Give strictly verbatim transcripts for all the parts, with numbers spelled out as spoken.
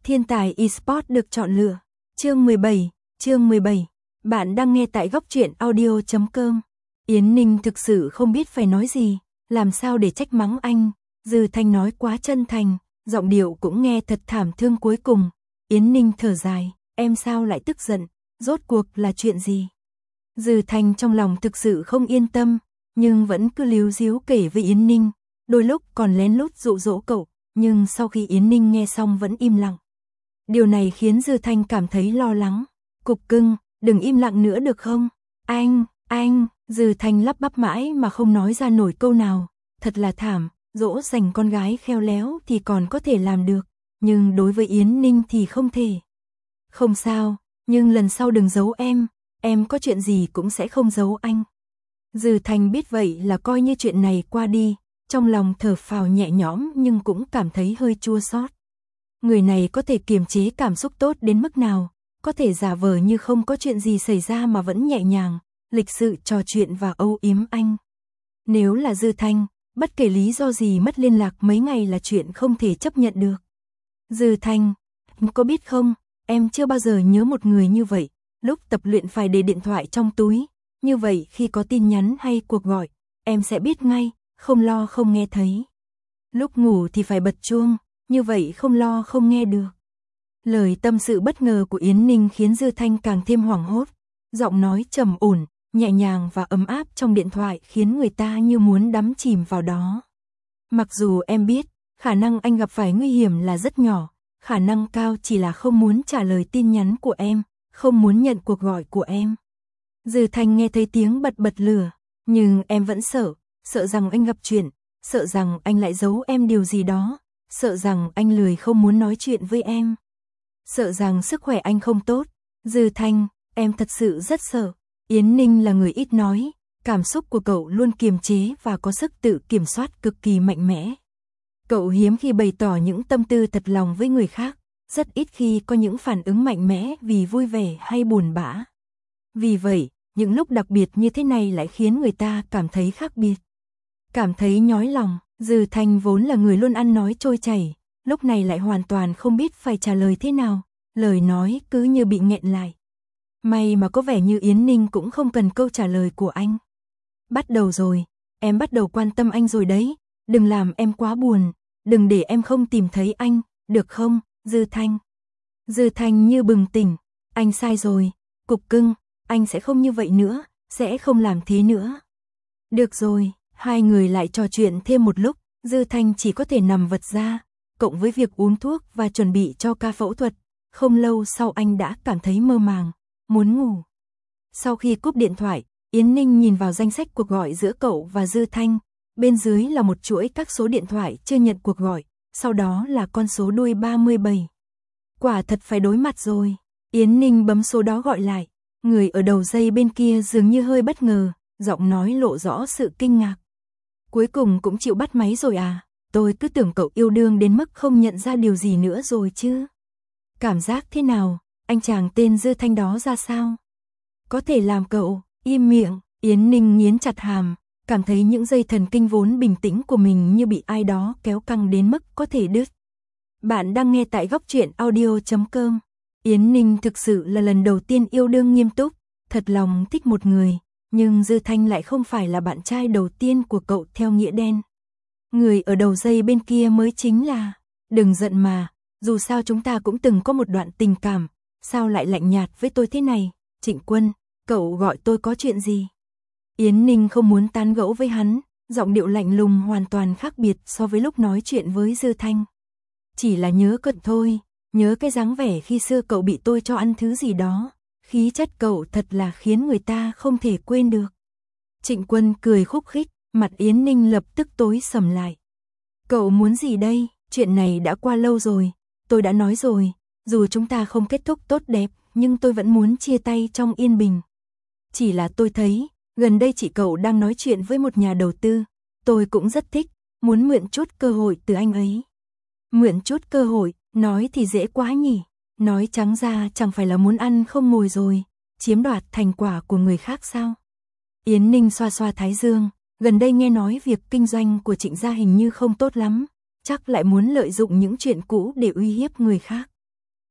Thiên tài eSports được chọn lựa. Chương mười bảy, chương mười bảy. Bạn đang nghe tại góc truyện audio chấm com. Yến Ninh thực sự không biết phải nói gì, làm sao để trách mắng anh. Dư Thanh nói quá chân thành, giọng điệu cũng nghe thật thảm thương cuối cùng. Yến Ninh thở dài, em sao lại tức giận, rốt cuộc là chuyện gì? Dư Thanh trong lòng thực sự không yên tâm, nhưng vẫn cứ líu díu kể với Yến Ninh, đôi lúc còn lén lút dụ dỗ cậu, nhưng sau khi Yến Ninh nghe xong vẫn im lặng. Điều này khiến Dư Thanh cảm thấy lo lắng. Cục cưng, đừng im lặng nữa được không? Anh, anh, Dư Thanh lắp bắp mãi mà không nói ra nổi câu nào. Thật là thảm, dỗ dành con gái khéo léo thì còn có thể làm được, nhưng đối với Yến Ninh thì không thể. Không sao, nhưng lần sau đừng giấu em, em có chuyện gì cũng sẽ không giấu anh. Dư Thanh biết vậy là coi như chuyện này qua đi, trong lòng thở phào nhẹ nhõm nhưng cũng cảm thấy hơi chua xót. Người này có thể kiềm chế cảm xúc tốt đến mức nào, có thể giả vờ như không có chuyện gì xảy ra mà vẫn nhẹ nhàng, lịch sự trò chuyện và âu yếm anh. Nếu là Dư Thanh, bất kể lý do gì mất liên lạc mấy ngày là chuyện không thể chấp nhận được. Dư Thanh, có biết không, em chưa bao giờ nhớ một người như vậy, lúc tập luyện phải để điện thoại trong túi, như vậy khi có tin nhắn hay cuộc gọi, em sẽ biết ngay, không lo không nghe thấy. Lúc ngủ thì phải bật chuông, như vậy không lo không nghe được. Lời tâm sự bất ngờ của Yến Ninh khiến Dư Thanh càng thêm hoảng hốt, giọng nói trầm ổn, nhẹ nhàng và ấm áp trong điện thoại khiến người ta như muốn đắm chìm vào đó. Mặc dù em biết, khả năng anh gặp phải nguy hiểm là rất nhỏ, khả năng cao chỉ là không muốn trả lời tin nhắn của em, không muốn nhận cuộc gọi của em. Dư Thanh nghe thấy tiếng bật bật lửa, nhưng em vẫn sợ, sợ rằng anh gặp chuyện, sợ rằng anh lại giấu em điều gì đó, sợ rằng anh lười không muốn nói chuyện với em, sợ rằng sức khỏe anh không tốt. Dư Thanh, em thật sự rất sợ. Yến Ninh là người ít nói, cảm xúc của cậu luôn kiềm chế và có sức tự kiểm soát cực kỳ mạnh mẽ. Cậu hiếm khi bày tỏ những tâm tư thật lòng với người khác, rất ít khi có những phản ứng mạnh mẽ vì vui vẻ hay buồn bã. Vì vậy, những lúc đặc biệt như thế này lại khiến người ta cảm thấy khác biệt, cảm thấy nhói lòng. Dư Thanh vốn là người luôn ăn nói trôi chảy, lúc này lại hoàn toàn không biết phải trả lời thế nào, lời nói cứ như bị nghẹn lại. May mà có vẻ như Yến Ninh cũng không cần câu trả lời của anh. Bắt đầu rồi, em bắt đầu quan tâm anh rồi đấy, đừng làm em quá buồn, đừng để em không tìm thấy anh, được không, Dư Thanh? Dư Thanh như bừng tỉnh, anh sai rồi, cục cưng, anh sẽ không như vậy nữa, sẽ không làm thế nữa. Được rồi, hai người lại trò chuyện thêm một lúc, Dư Thanh chỉ có thể nằm vật ra, cộng với việc uống thuốc và chuẩn bị cho ca phẫu thuật, không lâu sau anh đã cảm thấy mơ màng, muốn ngủ. Sau khi cúp điện thoại, Yến Ninh nhìn vào danh sách cuộc gọi giữa cậu và Dư Thanh, bên dưới là một chuỗi các số điện thoại chưa nhận cuộc gọi, sau đó là con số đuôi ba mươi bảy. Quả thật phải đối mặt rồi. Yến Ninh bấm số đó gọi lại, người ở đầu dây bên kia dường như hơi bất ngờ, giọng nói lộ rõ sự kinh ngạc. Cuối cùng cũng chịu bắt máy rồi à, tôi cứ tưởng cậu yêu đương đến mức không nhận ra điều gì nữa rồi chứ. Cảm giác thế nào, anh chàng tên Dư Thanh đó ra sao? Có thể làm cậu im miệng. Yến Ninh nghiến chặt hàm, cảm thấy những dây thần kinh vốn bình tĩnh của mình như bị ai đó kéo căng đến mức có thể đứt. Bạn đang nghe tại góc truyện audio chấm com. Yến Ninh thực sự là lần đầu tiên yêu đương nghiêm túc, thật lòng thích một người, nhưng Dư Thanh lại không phải là bạn trai đầu tiên của cậu theo nghĩa đen. Người ở đầu dây bên kia mới chính là, đừng giận mà, dù sao chúng ta cũng từng có một đoạn tình cảm, sao lại lạnh nhạt với tôi thế này, Trịnh Quân, cậu gọi tôi có chuyện gì? Yến Ninh không muốn tán gẫu với hắn, giọng điệu lạnh lùng hoàn toàn khác biệt so với lúc nói chuyện với Dư Thanh. Chỉ là nhớ cận thôi, nhớ cái dáng vẻ khi xưa cậu bị tôi cho ăn thứ gì đó, khí chất cậu thật là khiến người ta không thể quên được. Trịnh Quân cười khúc khích, mặt Yến Ninh lập tức tối sầm lại. Cậu muốn gì đây, chuyện này đã qua lâu rồi, tôi đã nói rồi, dù chúng ta không kết thúc tốt đẹp, nhưng tôi vẫn muốn chia tay trong yên bình. Chỉ là tôi thấy, gần đây chị cậu đang nói chuyện với một nhà đầu tư, tôi cũng rất thích, muốn mượn chút cơ hội từ anh ấy. Mượn chút cơ hội, nói thì dễ quá nhỉ, nói trắng ra chẳng phải là muốn ăn không ngồi rồi, chiếm đoạt thành quả của người khác sao? Yến Ninh xoa xoa thái dương, gần đây nghe nói việc kinh doanh của Trịnh gia hình như không tốt lắm, chắc lại muốn lợi dụng những chuyện cũ để uy hiếp người khác.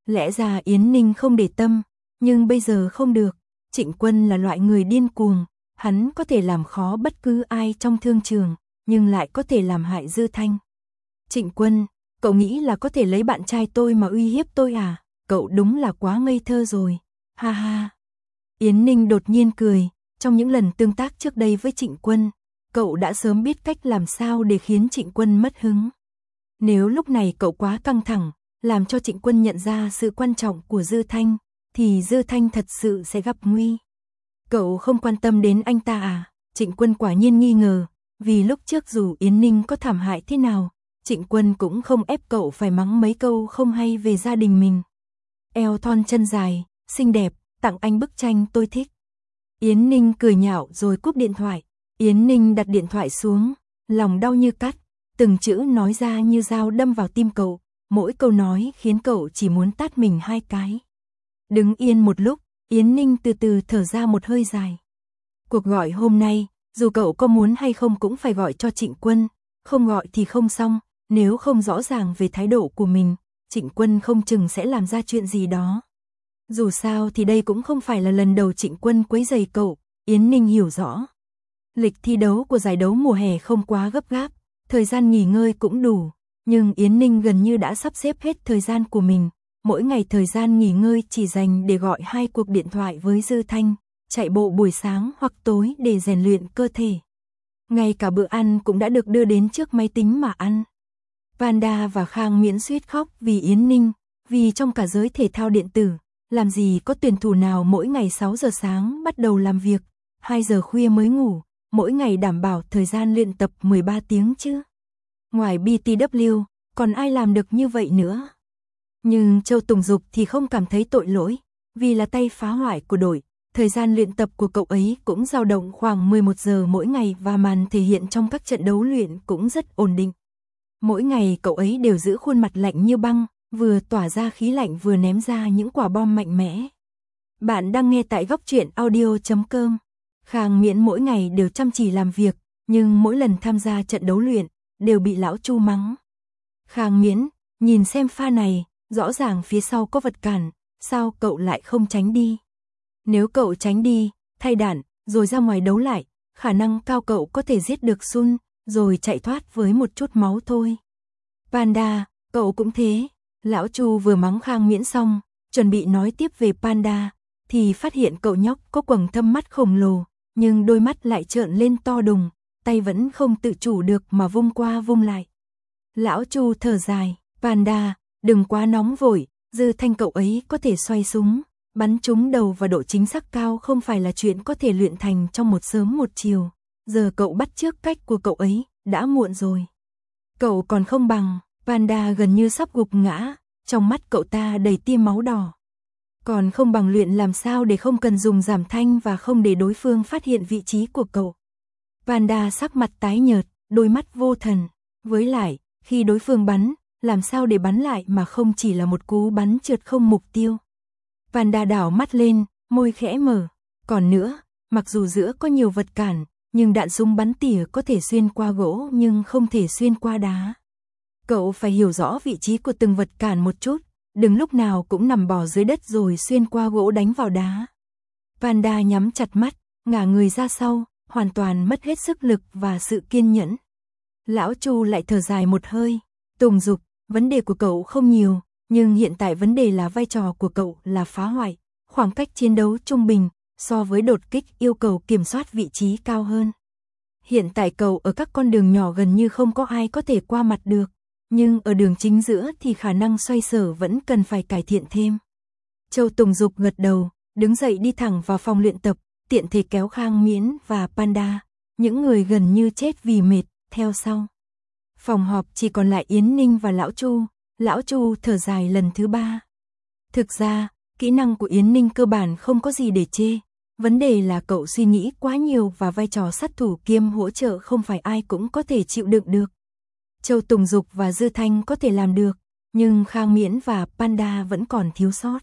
Lẽ ra Yến Ninh không để tâm, nhưng bây giờ không được. Trịnh Quân là loại người điên cuồng, hắn có thể làm khó bất cứ ai trong thương trường, nhưng lại có thể làm hại Dư Thanh. Trịnh Quân, cậu nghĩ là có thể lấy bạn trai tôi mà uy hiếp tôi à? Cậu đúng là quá ngây thơ rồi. Ha ha. Yến Ninh đột nhiên cười, trong những lần tương tác trước đây với Trịnh Quân, cậu đã sớm biết cách làm sao để khiến Trịnh Quân mất hứng. Nếu lúc này cậu quá căng thẳng, làm cho Trịnh Quân nhận ra sự quan trọng của Dư Thanh, thì Dư Thanh thật sự sẽ gặp nguy. Cậu không quan tâm đến anh ta à? Trịnh Quân quả nhiên nghi ngờ, vì lúc trước dù Yến Ninh có thảm hại thế nào, Trịnh Quân cũng không ép cậu phải mắng mấy câu không hay về gia đình mình. Eo thon chân dài, xinh đẹp, tặng anh bức tranh tôi thích. Yến Ninh cười nhạo rồi cúp điện thoại. Yến Ninh đặt điện thoại xuống, lòng đau như cắt, từng chữ nói ra như dao đâm vào tim cậu, mỗi câu nói khiến cậu chỉ muốn tát mình hai cái. Đứng yên một lúc, Yến Ninh từ từ thở ra một hơi dài. Cuộc gọi hôm nay, dù cậu có muốn hay không cũng phải gọi cho Trịnh Quân, không gọi thì không xong, nếu không rõ ràng về thái độ của mình, Trịnh Quân không chừng sẽ làm ra chuyện gì đó. Dù sao thì đây cũng không phải là lần đầu Trịnh Quân quấy rầy cậu, Yến Ninh hiểu rõ. Lịch thi đấu của giải đấu mùa hè không quá gấp gáp, thời gian nghỉ ngơi cũng đủ, nhưng Yến Ninh gần như đã sắp xếp hết thời gian của mình, mỗi ngày thời gian nghỉ ngơi chỉ dành để gọi hai cuộc điện thoại với Dư Thanh, chạy bộ buổi sáng hoặc tối để rèn luyện cơ thể. Ngay cả bữa ăn cũng đã được đưa đến trước máy tính mà ăn. Panda và Khang Miễn suýt khóc vì Yến Ninh, vì trong cả giới thể thao điện tử, làm gì có tuyển thủ nào mỗi ngày sáu giờ sáng bắt đầu làm việc, hai giờ khuya mới ngủ, mỗi ngày đảm bảo thời gian luyện tập mười ba tiếng chứ. Ngoài bê tê vê, còn ai làm được như vậy nữa? Nhưng Châu Tùng Dục thì không cảm thấy tội lỗi, vì là tay phá hoại của đội, thời gian luyện tập của cậu ấy cũng dao động khoảng mười một giờ mỗi ngày và màn thể hiện trong các trận đấu luyện cũng rất ổn định. Mỗi ngày cậu ấy đều giữ khuôn mặt lạnh như băng, vừa tỏa ra khí lạnh vừa ném ra những quả bom mạnh mẽ. Bạn đang nghe tại góc truyện audio chấm com. Khang Miễn mỗi ngày đều chăm chỉ làm việc, nhưng mỗi lần tham gia trận đấu luyện, đều bị lão Chu mắng. Khang Miễn, nhìn xem pha này, rõ ràng phía sau có vật cản, sao cậu lại không tránh đi? Nếu cậu tránh đi, thay đạn, rồi ra ngoài đấu lại, khả năng cao cậu có thể giết được Sun, rồi chạy thoát với một chút máu thôi. Panda, cậu cũng thế. Lão Chu vừa mắng Khang Miễn xong, chuẩn bị nói tiếp về Panda, thì phát hiện cậu nhóc có quầng thâm mắt khổng lồ, nhưng đôi mắt lại trợn lên to đùng, tay vẫn không tự chủ được mà vung qua vung lại. Lão Chu thở dài, Panda, đừng quá nóng vội, Dư Thanh cậu ấy có thể xoay súng, bắn trúng đầu và độ chính xác cao không phải là chuyện có thể luyện thành trong một sớm một chiều. Giờ cậu bắt chước cách của cậu ấy, đã muộn rồi. Cậu còn không bằng. Panda gần như sắp gục ngã, trong mắt cậu ta đầy tia máu đỏ. Còn không bằng luyện làm sao để không cần dùng giảm thanh và không để đối phương phát hiện vị trí của cậu. Panda sắc mặt tái nhợt, đôi mắt vô thần. Với lại, khi đối phương bắn, làm sao để bắn lại mà không chỉ là một cú bắn trượt không mục tiêu. Panda đảo mắt lên, môi khẽ mở. Còn nữa, mặc dù giữa có nhiều vật cản, nhưng đạn súng bắn tỉa có thể xuyên qua gỗ nhưng không thể xuyên qua đá. Cậu phải hiểu rõ vị trí của từng vật cản một chút, đừng lúc nào cũng nằm bò dưới đất rồi xuyên qua gỗ đánh vào đá. Panda nhắm chặt mắt, ngả người ra sau, hoàn toàn mất hết sức lực và sự kiên nhẫn. Lão Chu lại thở dài một hơi, Tùng Dục, vấn đề của cậu không nhiều, nhưng hiện tại vấn đề là vai trò của cậu là phá hoại, khoảng cách chiến đấu trung bình, so với đột kích yêu cầu kiểm soát vị trí cao hơn. Hiện tại cậu ở các con đường nhỏ gần như không có ai có thể qua mặt được, nhưng ở đường chính giữa thì khả năng xoay sở vẫn cần phải cải thiện thêm. Châu Tùng Dục gật đầu, đứng dậy đi thẳng vào phòng luyện tập, tiện thể kéo Khang Miễn và Panda, những người gần như chết vì mệt, theo sau. Phòng họp chỉ còn lại Yến Ninh và Lão Chu, Lão Chu thở dài lần thứ ba. Thực ra, kỹ năng của Yến Ninh cơ bản không có gì để chê, vấn đề là cậu suy nghĩ quá nhiều và vai trò sát thủ kiêm hỗ trợ không phải ai cũng có thể chịu đựng được. Châu Tùng Dục và Dư Thanh có thể làm được, nhưng Khang Miễn và Panda vẫn còn thiếu sót.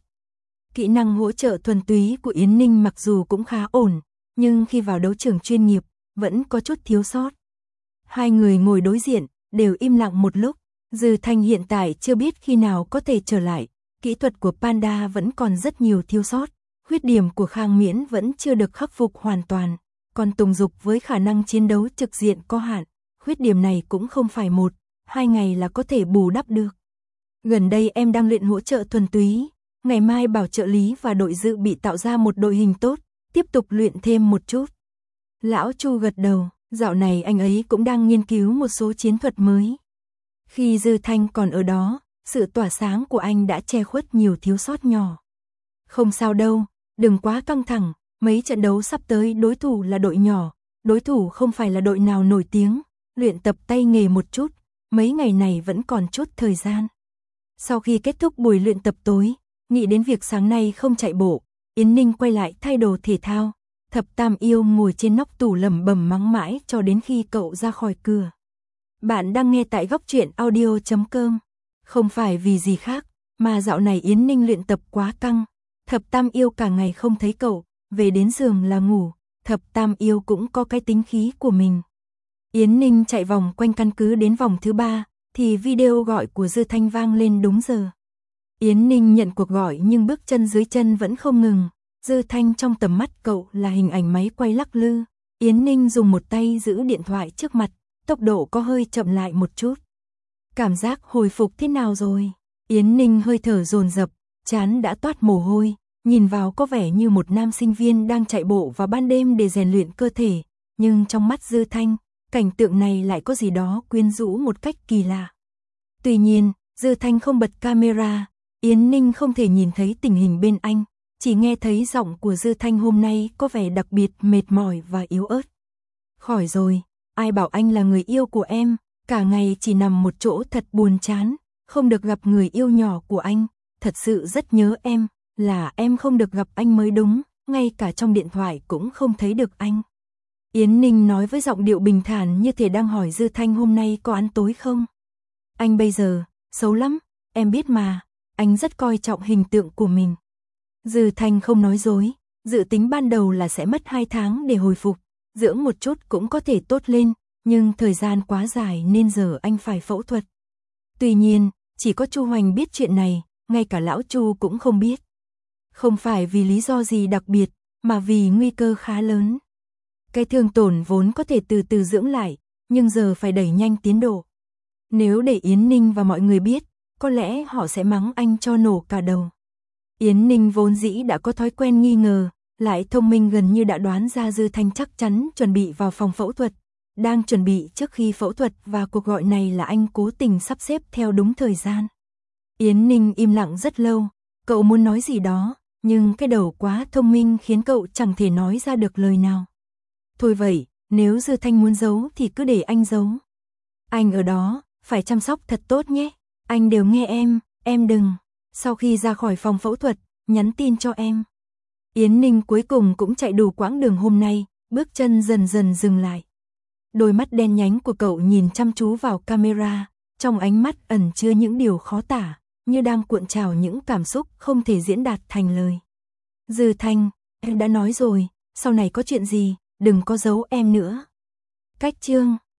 Kỹ năng hỗ trợ thuần túy của Yến Ninh mặc dù cũng khá ổn, nhưng khi vào đấu trường chuyên nghiệp, vẫn có chút thiếu sót. Hai người ngồi đối diện, đều im lặng một lúc, Dư Thanh hiện tại chưa biết khi nào có thể trở lại, Kỹ thuật của Panda vẫn còn rất nhiều thiếu sót, khuyết điểm của Khang Miễn vẫn chưa được khắc phục hoàn toàn, còn Tùng Dục với khả năng chiến đấu trực diện có hạn, khuyết điểm này cũng không phải một, hai ngày là có thể bù đắp được. Gần đây em đang luyện hỗ trợ thuần túy, ngày mai bảo trợ lý và đội dự bị tạo ra một đội hình tốt, tiếp tục luyện thêm một chút. Lão Chu gật đầu, dạo này anh ấy cũng đang nghiên cứu một số chiến thuật mới. Khi Dư Thanh còn ở đó, sự tỏa sáng của anh đã che khuất nhiều thiếu sót nhỏ. Không sao đâu, đừng quá căng thẳng, mấy trận đấu sắp tới đối thủ là đội nhỏ, đối thủ không phải là đội nào nổi tiếng, luyện tập tay nghề một chút, mấy ngày này vẫn còn chút thời gian. Sau khi kết thúc buổi luyện tập tối, nghĩ đến việc sáng nay không chạy bộ, Yến Ninh quay lại thay đồ thể thao, Thập Tam Yêu ngồi trên nóc tủ lẩm bẩm mắng mãi cho đến khi cậu ra khỏi cửa. Bạn đang nghe tại góc truyện audio chấm com. Không phải vì gì khác, mà dạo này Yến Ninh luyện tập quá căng. Thập Tam Yêu cả ngày không thấy cậu, về đến giường là ngủ. Thập Tam Yêu cũng có cái tính khí của mình. Yến Ninh chạy vòng quanh căn cứ đến vòng thứ ba, thì video gọi của Dư Thanh vang lên đúng giờ. Yến Ninh nhận cuộc gọi nhưng bước chân dưới chân vẫn không ngừng. Dư Thanh trong tầm mắt cậu là hình ảnh máy quay lắc lư. Yến Ninh dùng một tay giữ điện thoại trước mặt, tốc độ có hơi chậm lại một chút. Cảm giác hồi phục thế nào rồi? Yến Ninh hơi thở dồn dập, trán đã toát mồ hôi, nhìn vào có vẻ như một nam sinh viên đang chạy bộ vào ban đêm để rèn luyện cơ thể, nhưng trong mắt Dư Thanh, cảnh tượng này lại có gì đó quyến rũ một cách kỳ lạ. Tuy nhiên, Dư Thanh không bật camera, Yến Ninh không thể nhìn thấy tình hình bên anh, chỉ nghe thấy giọng của Dư Thanh hôm nay có vẻ đặc biệt mệt mỏi và yếu ớt. Khỏi rồi, ai bảo anh là người yêu của em, cả ngày chỉ nằm một chỗ thật buồn chán, không được gặp người yêu nhỏ của anh, thật sự rất nhớ em, là em không được gặp anh mới đúng, ngay cả trong điện thoại cũng không thấy được anh. Yến Ninh nói với giọng điệu bình thản như thể đang hỏi Dư Thanh hôm nay có ăn tối không. Anh bây giờ, xấu lắm, em biết mà, anh rất coi trọng hình tượng của mình. Dư Thanh không nói dối, dự tính ban đầu là sẽ mất hai tháng để hồi phục, dưỡng một chút cũng có thể tốt lên, nhưng thời gian quá dài nên giờ anh phải phẫu thuật. Tuy nhiên, chỉ có Chu Hoành biết chuyện này, ngay cả lão Chu cũng không biết. Không phải vì lý do gì đặc biệt, mà vì nguy cơ khá lớn. Cái thương tổn vốn có thể từ từ dưỡng lại, nhưng giờ phải đẩy nhanh tiến độ. Nếu để Yến Ninh và mọi người biết, có lẽ họ sẽ mắng anh cho nổ cả đầu. Yến Ninh vốn dĩ đã có thói quen nghi ngờ, lại thông minh gần như đã đoán ra Dư Thanh chắc chắn chuẩn bị vào phòng phẫu thuật. Đang chuẩn bị trước khi phẫu thuật và cuộc gọi này là anh cố tình sắp xếp theo đúng thời gian. Yến Ninh im lặng rất lâu, cậu muốn nói gì đó, nhưng cái đầu quá thông minh khiến cậu chẳng thể nói ra được lời nào. Thôi vậy, nếu Dư Thanh muốn giấu thì cứ để anh giấu. Anh ở đó, phải chăm sóc thật tốt nhé, anh đều nghe em, em đừng. Sau khi ra khỏi phòng phẫu thuật, nhắn tin cho em. Yến Ninh cuối cùng cũng chạy đủ quãng đường hôm nay, bước chân dần dần dừng lại. Đôi mắt đen nhánh của cậu nhìn chăm chú vào camera, trong ánh mắt ẩn chứa những điều khó tả, như đang cuộn trào những cảm xúc không thể diễn đạt thành lời. Dư Thanh, em đã nói rồi, sau này có chuyện gì, đừng có giấu em nữa. Cách chương